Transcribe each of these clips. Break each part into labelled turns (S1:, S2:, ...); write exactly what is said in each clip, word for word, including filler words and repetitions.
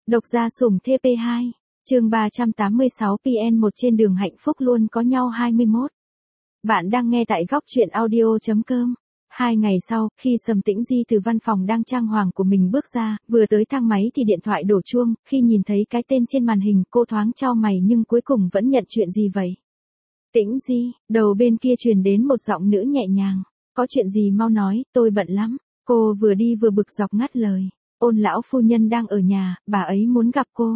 S1: Độc gia sủng T P hai, chương ba trăm tám mươi sáu P N một trên đường hạnh phúc luôn có nhau hai mươi mốt. Bạn đang nghe tại góc truyện audio.com. Hai ngày sau, khi Sầm Tĩnh Di từ văn phòng đang trang hoàng của mình bước ra, vừa tới thang máy thì điện thoại đổ chuông, khi nhìn thấy cái tên trên màn hình, cô thoáng chau mày nhưng cuối cùng vẫn nhận chuyện gì vậy. Tĩnh Di, đầu bên kia truyền đến một giọng nữ nhẹ nhàng. Có chuyện gì mau nói, tôi bận lắm. Cô vừa đi vừa bực dọc ngắt lời. Ôn lão phu nhân đang ở nhà, bà ấy muốn gặp cô.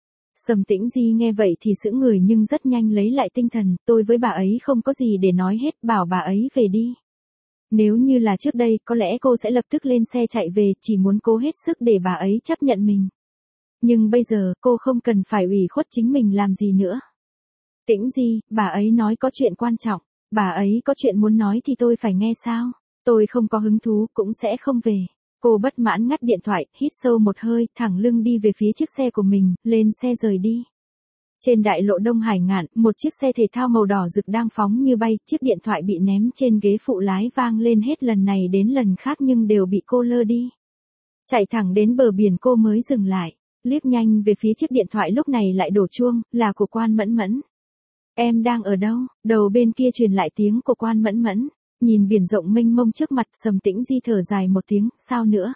S1: Sầm Tĩnh Di nghe vậy thì sững người nhưng rất nhanh lấy lại tinh thần, tôi với bà ấy không có gì để nói hết, bảo bà ấy về đi. Nếu như là trước đây, có lẽ cô sẽ lập tức lên xe chạy về, chỉ muốn cố hết sức để bà ấy chấp nhận mình. Nhưng bây giờ, cô không cần phải ủy khuất chính mình làm gì nữa. Tĩnh Di, bà ấy nói có chuyện quan trọng, bà ấy có chuyện muốn nói thì tôi phải nghe sao? Tôi không có hứng thú, cũng sẽ không về. Cô bất mãn ngắt điện thoại, hít sâu một hơi, thẳng lưng đi về phía chiếc xe của mình, lên xe rời đi. Trên đại lộ Đông Hải Ngạn, một chiếc xe thể thao màu đỏ rực đang phóng như bay, chiếc điện thoại bị ném trên ghế phụ lái vang lên hết lần này đến lần khác nhưng đều bị cô lơ đi. Chạy thẳng đến bờ biển cô mới dừng lại, liếc nhanh về phía chiếc điện thoại lúc này lại đổ chuông, là của Quan Mẫn Mẫn. Em đang ở đâu? Đầu bên kia truyền lại tiếng của Quan Mẫn Mẫn. Nhìn biển rộng mênh mông trước mặt, Sầm Tĩnh Di thở dài một tiếng, sao nữa?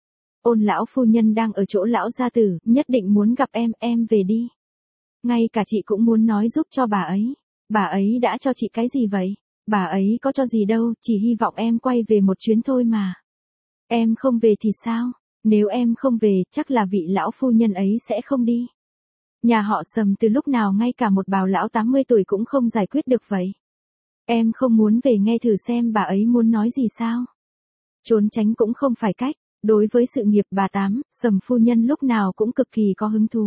S1: Ôn lão phu nhân đang ở chỗ lão gia tử, nhất định muốn gặp em, em về đi. Ngay cả chị cũng muốn nói giúp cho bà ấy. Bà ấy đã cho chị cái gì vậy? Bà ấy có cho gì đâu, chỉ hy vọng em quay về một chuyến thôi mà. Em không về thì sao? Nếu em không về, chắc là vị lão phu nhân ấy sẽ không đi. Nhà họ Sầm từ lúc nào ngay cả một bào lão tám mươi tuổi cũng không giải quyết được vậy? Em không muốn về nghe thử xem bà ấy muốn nói gì sao? Trốn tránh cũng không phải cách, đối với sự nghiệp bà Tám, Sầm phu nhân lúc nào cũng cực kỳ có hứng thú.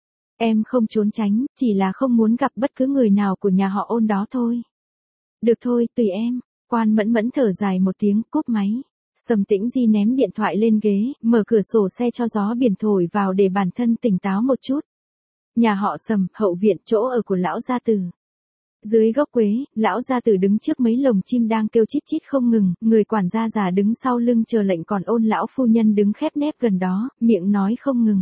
S1: Em không trốn tránh, chỉ là không muốn gặp bất cứ người nào của nhà họ Ôn đó thôi. Được thôi, tùy em. Quan Mẫn Mẫn thở dài một tiếng, cúp máy. Sầm Tĩnh Di ném điện thoại lên ghế, mở cửa sổ xe cho gió biển thổi vào để bản thân tỉnh táo một chút. Nhà họ Sầm, hậu viện, chỗ ở của lão gia tử. Dưới gốc quế, lão gia tử đứng trước mấy lồng chim đang kêu chít chít không ngừng, người quản gia già đứng sau lưng chờ lệnh còn Ôn lão phu nhân đứng khép nép gần đó, miệng nói không ngừng.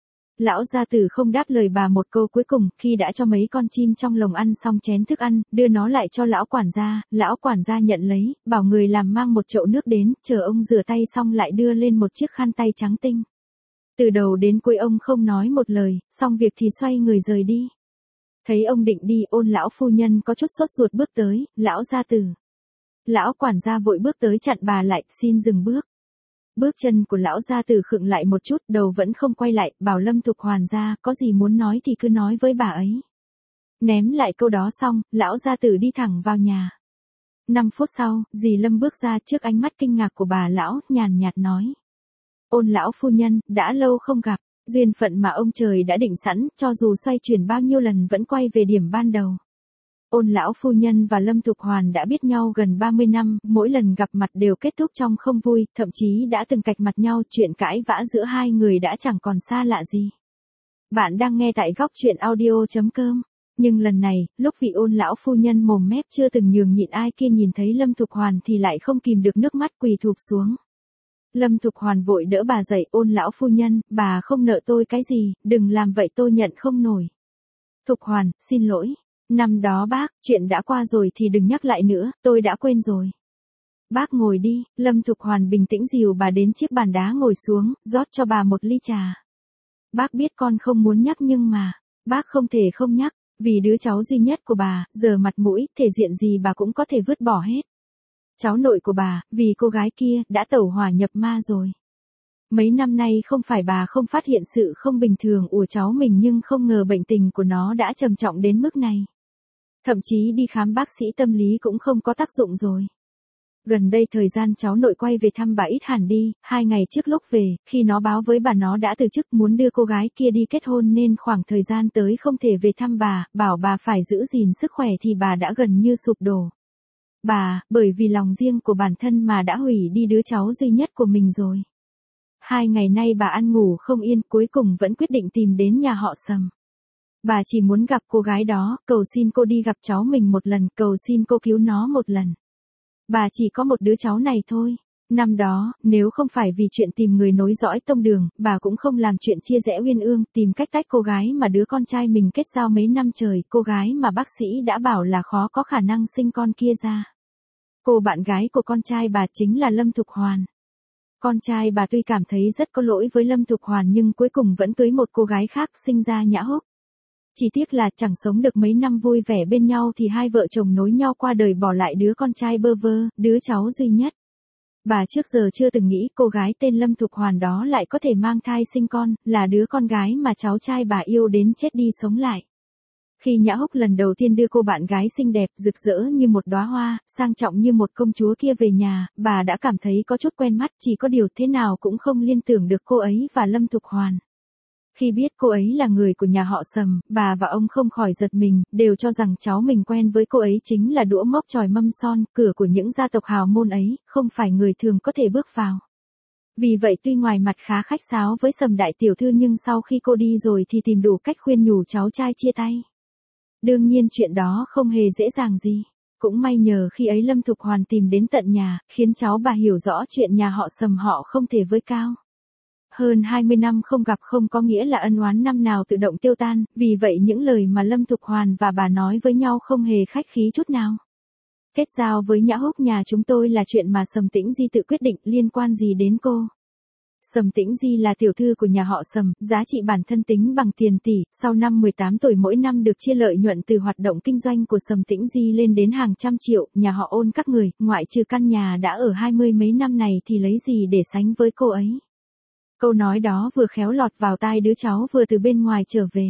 S1: Lão gia tử không đáp lời bà một câu cuối cùng, khi đã cho mấy con chim trong lồng ăn xong chén thức ăn, đưa nó lại cho lão quản gia, lão quản gia nhận lấy, bảo người làm mang một chậu nước đến, chờ ông rửa tay xong lại đưa lên một chiếc khăn tay trắng tinh. Từ đầu đến cuối ông không nói một lời, xong việc thì xoay người rời đi. Thấy ông định đi, Ôn lão phu nhân có chút sốt ruột bước tới, lão gia tử. Lão quản gia vội bước tới chặn bà lại, xin dừng bước. Bước chân của lão gia tử khựng lại một chút, đầu vẫn không quay lại, bảo Lâm Thục Hoàn ra, có gì muốn nói thì cứ nói với bà ấy. Ném lại câu đó xong, lão gia tử đi thẳng vào nhà. Năm phút sau, dì Lâm bước ra trước ánh mắt kinh ngạc của bà lão, nhàn nhạt nói. Ôn lão phu nhân, đã lâu không gặp. Duyên phận mà ông trời đã định sẵn, cho dù xoay chuyển bao nhiêu lần vẫn quay về điểm ban đầu. Ôn lão phu nhân và Lâm Thục Hoàn đã biết nhau gần ba mươi năm, mỗi lần gặp mặt đều kết thúc trong không vui, thậm chí đã từng cạch mặt nhau, chuyện cãi vã giữa hai người đã chẳng còn xa lạ gì. Bạn đang nghe tại góc truyện audio.com. Nhưng lần này, lúc vị Ôn lão phu nhân mồm mép chưa từng nhường nhịn ai kia nhìn thấy Lâm Thục Hoàn thì lại không kìm được nước mắt quỳ thụp xuống. Lâm Thục Hoàn vội đỡ bà dậy, Ôn lão phu nhân, bà không nợ tôi cái gì, đừng làm vậy tôi nhận không nổi. Thục Hoàn, xin lỗi. Năm đó bác, chuyện đã qua rồi thì đừng nhắc lại nữa, tôi đã quên rồi. Bác ngồi đi, Lâm Thục Hoàn bình tĩnh dìu bà đến chiếc bàn đá ngồi xuống, rót cho bà một ly trà. Bác biết con không muốn nhắc nhưng mà, bác không thể không nhắc, vì đứa cháu duy nhất của bà, giờ mặt mũi, thể diện gì bà cũng có thể vứt bỏ hết. Cháu nội của bà, vì cô gái kia, đã tẩu hỏa nhập ma rồi. Mấy năm nay không phải bà không phát hiện sự không bình thường của cháu mình nhưng không ngờ bệnh tình của nó đã trầm trọng đến mức này. Thậm chí đi khám bác sĩ tâm lý cũng không có tác dụng rồi. Gần đây thời gian cháu nội quay về thăm bà ít hẳn đi, hai ngày trước lúc về, khi nó báo với bà nó đã từ chức muốn đưa cô gái kia đi kết hôn nên khoảng thời gian tới không thể về thăm bà, bảo bà phải giữ gìn sức khỏe thì bà đã gần như sụp đổ. Bà, bởi vì lòng riêng của bản thân mà đã hủy đi đứa cháu duy nhất của mình rồi. Hai ngày nay bà ăn ngủ không yên, cuối cùng vẫn quyết định tìm đến nhà họ Sầm. Bà chỉ muốn gặp cô gái đó, cầu xin cô đi gặp cháu mình một lần, cầu xin cô cứu nó một lần. Bà chỉ có một đứa cháu này thôi. Năm đó, nếu không phải vì chuyện tìm người nối dõi tông đường, bà cũng không làm chuyện chia rẽ uyên ương, tìm cách tách cô gái mà đứa con trai mình kết giao mấy năm trời, cô gái mà bác sĩ đã bảo là khó có khả năng sinh con kia ra. Cô bạn gái của con trai bà chính là Lâm Thục Hoàn. Con trai bà tuy cảm thấy rất có lỗi với Lâm Thục Hoàn nhưng cuối cùng vẫn cưới một cô gái khác sinh ra Nhã Húc. Chỉ tiếc là chẳng sống được mấy năm vui vẻ bên nhau thì hai vợ chồng nối nhau qua đời bỏ lại đứa con trai bơ vơ, đứa cháu duy nhất. Bà trước giờ chưa từng nghĩ cô gái tên Lâm Thục Hoàn đó lại có thể mang thai sinh con, là đứa con gái mà cháu trai bà yêu đến chết đi sống lại. Khi Nhã Húc lần đầu tiên đưa cô bạn gái xinh đẹp, rực rỡ như một đóa hoa, sang trọng như một công chúa kia về nhà, bà đã cảm thấy có chút quen mắt, chỉ có điều thế nào cũng không liên tưởng được cô ấy và Lâm Thục Hoàn. Khi biết cô ấy là người của nhà họ Sầm, bà và ông không khỏi giật mình, đều cho rằng cháu mình quen với cô ấy chính là đũa mốc chòi mâm son, cửa của những gia tộc hào môn ấy, không phải người thường có thể bước vào. Vì vậy tuy ngoài mặt khá khách sáo với Sầm đại tiểu thư nhưng sau khi cô đi rồi thì tìm đủ cách khuyên nhủ cháu trai chia tay. Đương nhiên chuyện đó không hề dễ dàng gì. Cũng may nhờ khi ấy Lâm Thục Hoàn tìm đến tận nhà, khiến cháu bà hiểu rõ chuyện nhà họ Sầm họ không thể với cao. Hơn hai mươi năm không gặp không có nghĩa là ân oán năm nào tự động tiêu tan, vì vậy những lời mà Lâm Thục Hoàn và bà nói với nhau không hề khách khí chút nào. Kết giao với Nhã Húc nhà chúng tôi là chuyện mà Sầm Tĩnh Di tự quyết định, liên quan gì đến cô. Sầm Tĩnh Di là tiểu thư của nhà họ Sầm, giá trị bản thân tính bằng tiền tỷ, sau năm mười tám tuổi mỗi năm được chia lợi nhuận từ hoạt động kinh doanh của Sầm Tĩnh Di lên đến hàng trăm triệu, nhà họ Ôn các người, ngoại trừ căn nhà đã ở hai mươi mấy năm này thì lấy gì để sánh với cô ấy. Câu nói đó vừa khéo lọt vào tai đứa cháu vừa từ bên ngoài trở về.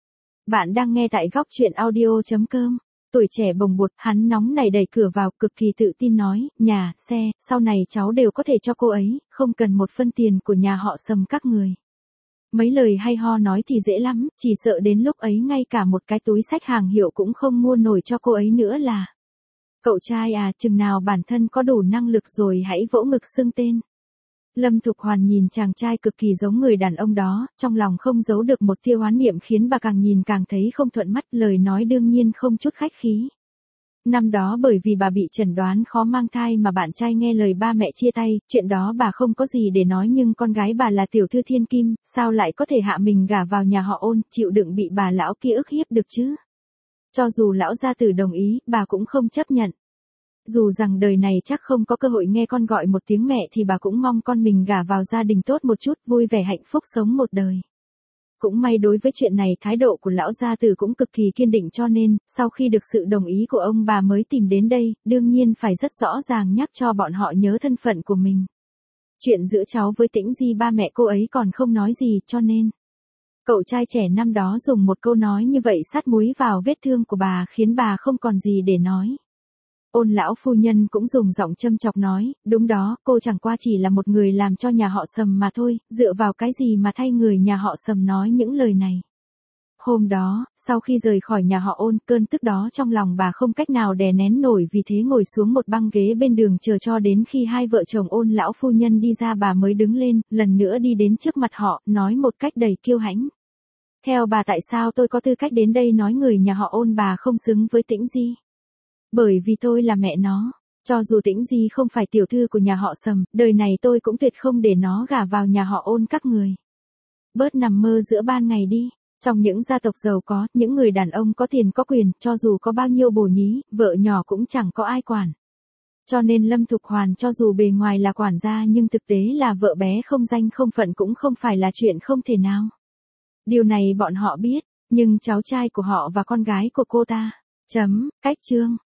S1: Bạn đang nghe tại góc truyện audio chấm com. Tuổi trẻ bồng bột, hắn nóng nảy đẩy cửa vào, cực kỳ tự tin nói, nhà, xe, sau này cháu đều có thể cho cô ấy, không cần một phân tiền của nhà họ Sầm các người. Mấy lời hay ho nói thì dễ lắm, chỉ sợ đến lúc ấy ngay cả một cái túi xách hàng hiệu cũng không mua nổi cho cô ấy nữa là. Cậu trai à, chừng nào bản thân có đủ năng lực rồi hãy vỗ ngực xưng tên. Lâm Thục Hoàn nhìn chàng trai cực kỳ giống người đàn ông đó, trong lòng không giấu được một tia oán niệm khiến bà càng nhìn càng thấy không thuận mắt, lời nói đương nhiên không chút khách khí. Năm đó bởi vì bà bị chẩn đoán khó mang thai mà bạn trai nghe lời ba mẹ chia tay, chuyện đó bà không có gì để nói nhưng con gái bà là tiểu thư thiên kim, sao lại có thể hạ mình gả vào nhà họ Ôn, chịu đựng bị bà lão kia ức hiếp được chứ. Cho dù lão gia tử đồng ý, bà cũng không chấp nhận. Dù rằng đời này chắc không có cơ hội nghe con gọi một tiếng mẹ thì bà cũng mong con mình gả vào gia đình tốt một chút, vui vẻ hạnh phúc sống một đời. Cũng may đối với chuyện này thái độ của lão gia tử cũng cực kỳ kiên định cho nên, sau khi được sự đồng ý của ông bà mới tìm đến đây, đương nhiên phải rất rõ ràng nhắc cho bọn họ nhớ thân phận của mình. Chuyện giữa cháu với Tĩnh Di ba mẹ cô ấy còn không nói gì cho nên. Cậu trai trẻ năm đó dùng một câu nói như vậy sát muối vào vết thương của bà khiến bà không còn gì để nói. Ôn lão phu nhân cũng dùng giọng châm chọc nói, đúng đó, cô chẳng qua chỉ là một người làm cho nhà họ Sầm mà thôi, dựa vào cái gì mà thay người nhà họ Sầm nói những lời này. Hôm đó, sau khi rời khỏi nhà họ Ôn, cơn tức đó trong lòng bà không cách nào đè nén nổi vì thế ngồi xuống một băng ghế bên đường chờ cho đến khi hai vợ chồng Ôn lão phu nhân đi ra bà mới đứng lên, lần nữa đi đến trước mặt họ, nói một cách đầy kiêu hãnh. Theo bà tại sao tôi có tư cách đến đây nói người nhà họ Ôn bà không xứng với Tĩnh Di? Bởi vì tôi là mẹ nó, cho dù Tĩnh Di không phải tiểu thư của nhà họ Sầm, đời này tôi cũng tuyệt không để nó gả vào nhà họ Ôn các người. Bớt nằm mơ giữa ban ngày đi, trong những gia tộc giàu có, những người đàn ông có tiền có quyền, cho dù có bao nhiêu bồ nhí, vợ nhỏ cũng chẳng có ai quản. Cho nên Lâm Thục Hoàn cho dù bề ngoài là quản gia nhưng thực tế là vợ bé không danh không phận cũng không phải là chuyện không thể nào. Điều này bọn họ biết, nhưng cháu trai của họ và con gái của cô ta. Chấm, cách chương.